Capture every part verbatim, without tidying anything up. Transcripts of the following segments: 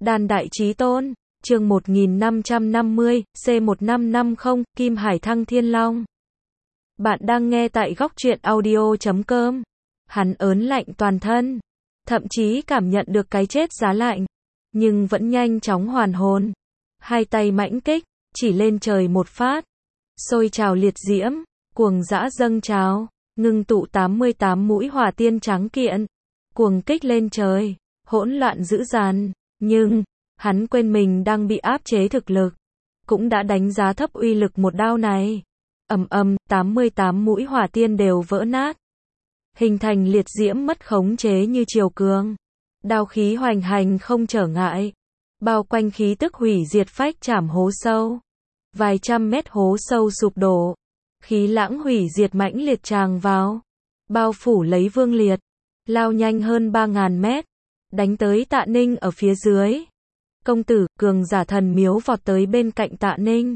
Đàn Đại Chí Tôn, chương một nghìn năm trăm năm mươi, C một năm năm không, Kim Hải Thăng Thiên Long. Bạn đang nghe tại góc truyện audio chấm com. Hắn ớn lạnh toàn thân, thậm chí cảm nhận được cái chết giá lạnh, nhưng vẫn nhanh chóng hoàn hồn. Hai tay mãnh kích, chỉ lên trời một phát, sôi trào liệt diễm, cuồng dã dâng trào, ngưng tụ tám mươi tám mũi hỏa tiên trắng kiện, cuồng kích lên trời, hỗn loạn dữ dằn, nhưng hắn quên mình đang bị áp chế thực lực, cũng đã đánh giá thấp uy lực một đao này. Ầm ầm, tám mươi tám mũi hỏa tiên đều vỡ nát, hình thành liệt diễm mất khống chế như triều cường. Đao khí hoành hành không trở ngại, bao quanh khí tức hủy diệt phách chảm hố sâu. Vài trăm mét hố sâu sụp đổ, khí lãng hủy diệt mãnh liệt tràn vào, bao phủ lấy Vương Liệt, lao nhanh hơn ba ngàn mét, đánh tới Tạ Ninh ở phía dưới. Công tử, cường giả thần miếu vọt tới bên cạnh Tạ Ninh.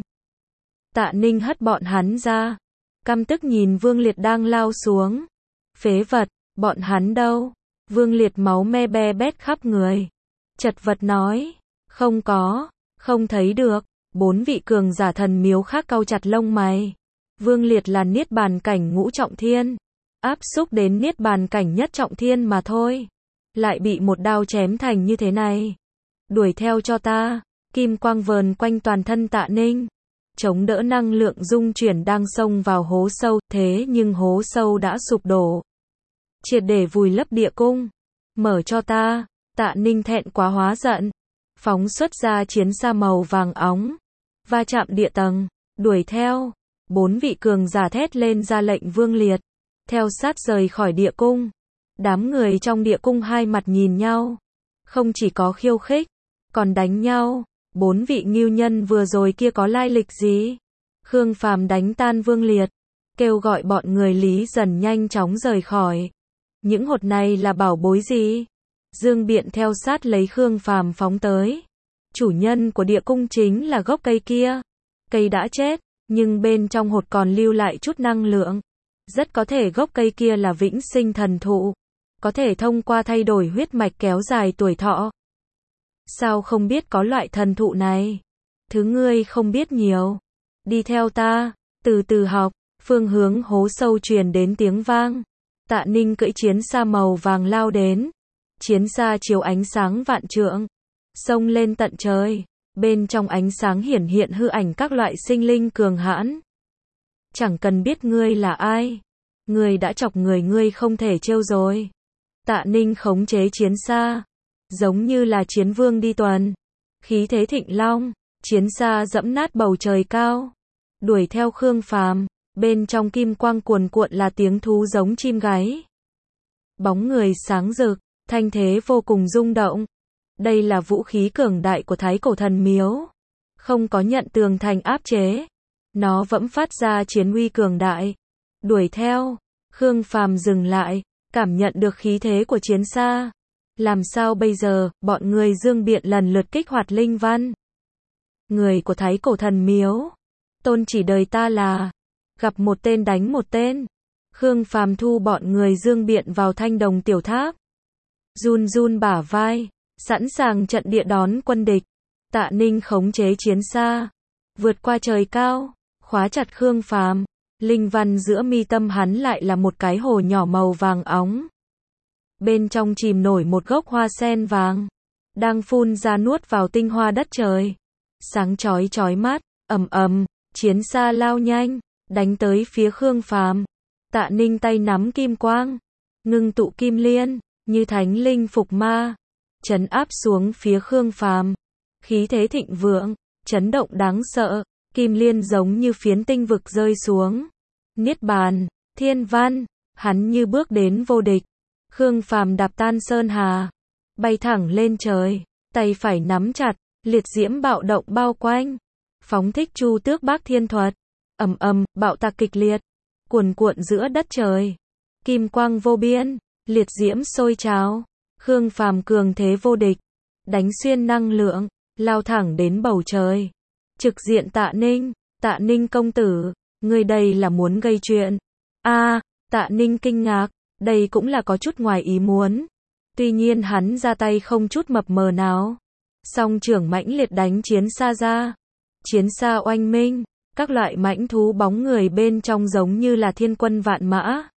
Tạ Ninh hất bọn hắn ra, căm tức nhìn Vương Liệt đang lao xuống. Phế vật, bọn hắn đâu? Vương Liệt máu me be bét khắp người, chật vật nói, không có, không thấy được. Bốn vị cường giả thần miếu khác cau chặt lông mày. Vương Liệt là niết bàn cảnh ngũ trọng thiên, áp xúc đến niết bàn cảnh nhất trọng thiên mà thôi, lại bị một đao chém thành như thế này. Đuổi theo cho ta. Kim quang vờn quanh toàn thân Tạ Ninh, chống đỡ năng lượng dung chuyển đang xông vào hố sâu, thế nhưng hố sâu đã sụp đổ, triệt để vùi lấp địa cung. Mở cho ta. Tạ Ninh thẹn quá hóa giận, phóng xuất ra chiến xa màu vàng óng, va chạm địa tầng, đuổi theo. Bốn vị cường giả thét lên ra lệnh Vương Liệt, theo sát rời khỏi địa cung. Đám người trong địa cung hai mặt nhìn nhau, không chỉ có khiêu khích, còn đánh nhau. Bốn vị ngưu nhân vừa rồi kia có lai lịch gì? Khương Phàm đánh tan Vương Liệt, kêu gọi bọn người Lý Dần nhanh chóng rời khỏi. Những hột này là bảo bối gì? Dương Biện theo sát lấy Khương Phàm phóng tới. Chủ nhân của địa cung chính là gốc cây kia. Cây đã chết, nhưng bên trong hột còn lưu lại chút năng lượng. Rất có thể gốc cây kia là vĩnh sinh thần thụ, có thể thông qua thay đổi huyết mạch kéo dài tuổi thọ. Sao không biết có loại thần thụ này? Thứ ngươi không biết nhiều. Đi theo ta, từ từ học. Phương hướng hố sâu truyền đến tiếng vang. Tạ Ninh cưỡi chiến xa màu vàng lao đến. Chiến xa chiếu ánh sáng vạn trượng, xông lên tận trời. Bên trong ánh sáng hiển hiện hư ảnh các loại sinh linh cường hãn. Chẳng cần biết ngươi là ai, ngươi đã chọc người ngươi không thể trêu rồi. Tạ Ninh khống chế chiến xa, giống như là chiến vương đi tuần, khí thế thịnh long. Chiến xa dẫm nát bầu trời cao, đuổi theo Khương Phàm. Bên trong kim quang cuồn cuộn là tiếng thú giống chim gáy, bóng người sáng rực, thanh thế vô cùng rung động. Đây là vũ khí cường đại của Thái Cổ Thần Miếu, không có nhận tường thành áp chế, nó vẫn phát ra chiến uy cường đại. Đuổi theo. Khương Phàm dừng lại, cảm nhận được khí thế của chiến xa. Làm sao bây giờ? Bọn người Dương Biện lần lượt kích hoạt linh văn. Người của Thái Cổ Thần Miếu, tôn chỉ đời ta là gặp một tên đánh một tên. Khương Phàm thu bọn người Dương Biện vào thanh đồng tiểu tháp, run run bả vai, sẵn sàng trận địa đón quân địch. Tạ Ninh khống chế chiến xa, vượt qua trời cao, khóa chặt Khương Phàm. Linh văn giữa mi tâm hắn lại là một cái hồ nhỏ màu vàng óng. Bên trong chìm nổi một gốc hoa sen vàng, đang phun ra nuốt vào tinh hoa đất trời. Sáng chói chói mắt, ầm ầm, chiến xa lao nhanh, đánh tới phía Khương Phàm. Tạ Ninh tay nắm kim quang, ngưng tụ kim liên, như thánh linh phục ma, trấn áp xuống phía Khương Phàm. Khí thế thịnh vượng, chấn động đáng sợ, kim liên giống như phiến tinh vực rơi xuống. Niết bàn, thiên văn, hắn như bước đến vô địch. Khương Phàm đạp tan sơn hà, bay thẳng lên trời, tay phải nắm chặt, liệt diễm bạo động bao quanh, phóng thích Chu Tước Bác Thiên Thuật. Ầm ầm, bạo tạc kịch liệt, cuồn cuộn giữa đất trời, kim quang vô biên, liệt diễm sôi trào. Khương Phàm cường thế vô địch, đánh xuyên năng lượng, lao thẳng đến bầu trời, trực diện Tạ Ninh. Tạ Ninh công tử, ngươi đây là muốn gây chuyện? A, à, Tạ Ninh kinh ngạc, đây cũng là có chút ngoài ý muốn. Tuy nhiên hắn ra tay không chút mập mờ nào. Song trưởng mãnh liệt đánh chiến xa ra. Chiến xa oanh minh, các loại mãnh thú bóng người bên trong giống như là thiên quân vạn mã.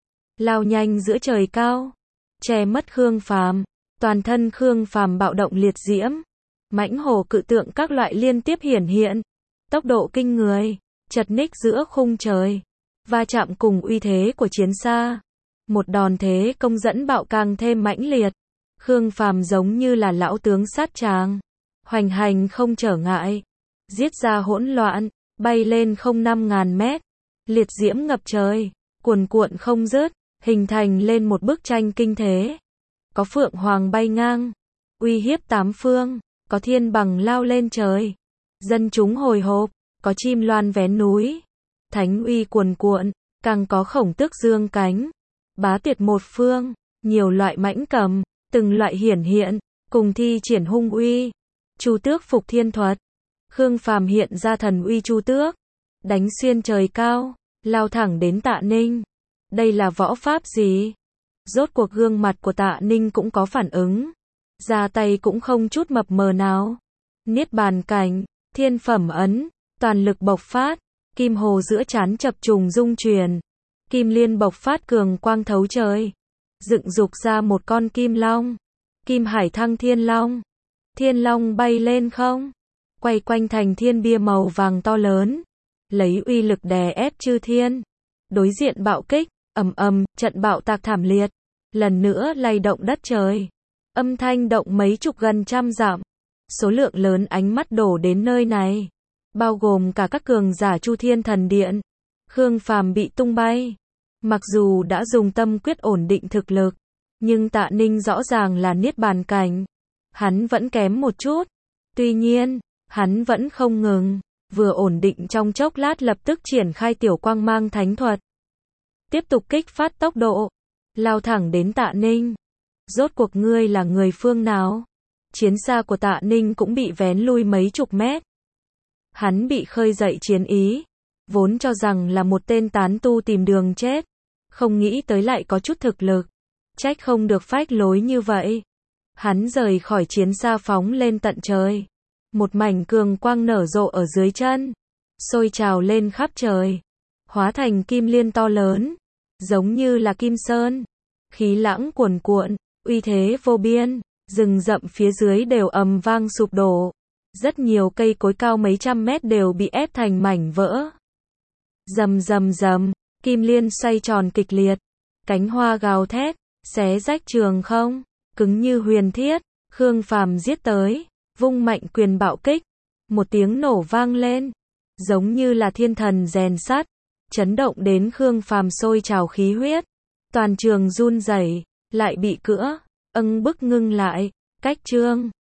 Lao nhanh giữa trời cao, che mất Khương Phàm, toàn thân Khương Phàm bạo động liệt diễm. Mãnh hổ cự tượng các loại liên tiếp hiển hiện, tốc độ kinh người, chật ních giữa khung trời, va chạm cùng uy thế của chiến xa. Một đòn thế công dẫn bạo càng thêm mãnh liệt. Khương Phàm giống như là lão tướng sát tràng, hoành hành không trở ngại, giết ra hỗn loạn, bay lên không năm ngàn mét, liệt diễm ngập trời, cuồn cuộn không dứt, hình thành lên một bức tranh kinh thế. Có phượng hoàng bay ngang, uy hiếp tám phương, có thiên bằng lao lên trời, dân chúng hồi hộp, có chim loan vén núi, thánh uy cuồn cuộn, càng có khổng tước dương cánh, bá tiệt một phương, nhiều loại mãnh cầm, từng loại hiển hiện, cùng thi triển hung uy. Chu Tước phục thiên thuật. Khương Phàm hiện ra thần uy Chu Tước, đánh xuyên trời cao, lao thẳng đến Tạ Ninh. Đây là võ pháp gì? Rốt cuộc gương mặt của Tạ Ninh cũng có phản ứng, ra tay cũng không chút mập mờ nào. Niết bàn cảnh, thiên phẩm ấn, toàn lực bộc phát, kim hồ giữa trán chập trùng dung truyền, kim liên bộc phát cường quang thấu trời, dựng dục ra một con kim long, kim hải thăng thiên long. Thiên long bay lên không, quay quanh thành thiên bia màu vàng to lớn, lấy uy lực đè ép chư thiên. Đối diện bạo kích, ầm ầm, trận bạo tạc thảm liệt, lần nữa lay động đất trời. Âm thanh động mấy chục gần trăm dặm. Số lượng lớn ánh mắt đổ đến nơi này, bao gồm cả các cường giả Chu Thiên Thần Điện. Khương Phàm bị tung bay. Mặc dù đã dùng tâm quyết ổn định thực lực, nhưng Tạ Ninh rõ ràng là niết bàn cảnh, hắn vẫn kém một chút. Tuy nhiên, hắn vẫn không ngừng, vừa ổn định trong chốc lát lập tức triển khai tiểu quang mang thánh thuật. Tiếp tục kích phát tốc độ, lao thẳng đến Tạ Ninh. Rốt cuộc ngươi là người phương nào? Chiến xa của Tạ Ninh cũng bị vén lui mấy chục mét. Hắn bị khơi dậy chiến ý, vốn cho rằng là một tên tán tu tìm đường chết, không nghĩ tới lại có chút thực lực, trách không được phách lối như vậy. Hắn rời khỏi chiến xa phóng lên tận trời, một mảnh cường quang nở rộ ở dưới chân, sôi trào lên khắp trời, hóa thành kim liên to lớn, giống như là kim sơn, khí lãng cuồn cuộn, uy thế vô biên, rừng rậm phía dưới đều ầm vang sụp đổ, rất nhiều cây cối cao mấy trăm mét đều bị ép thành mảnh vỡ. Rầm rầm rầm, kim liên xoay tròn kịch liệt, cánh hoa gào thét, xé rách trường không, cứng như huyền thiết. Khương Phàm giết tới, vung mạnh quyền bạo kích, một tiếng nổ vang lên, giống như là thiên thần rèn sắt, chấn động đến Khương Phàm sôi trào khí huyết, toàn trường run rẩy, lại bị cữa, âng bức ngưng lại, cách chương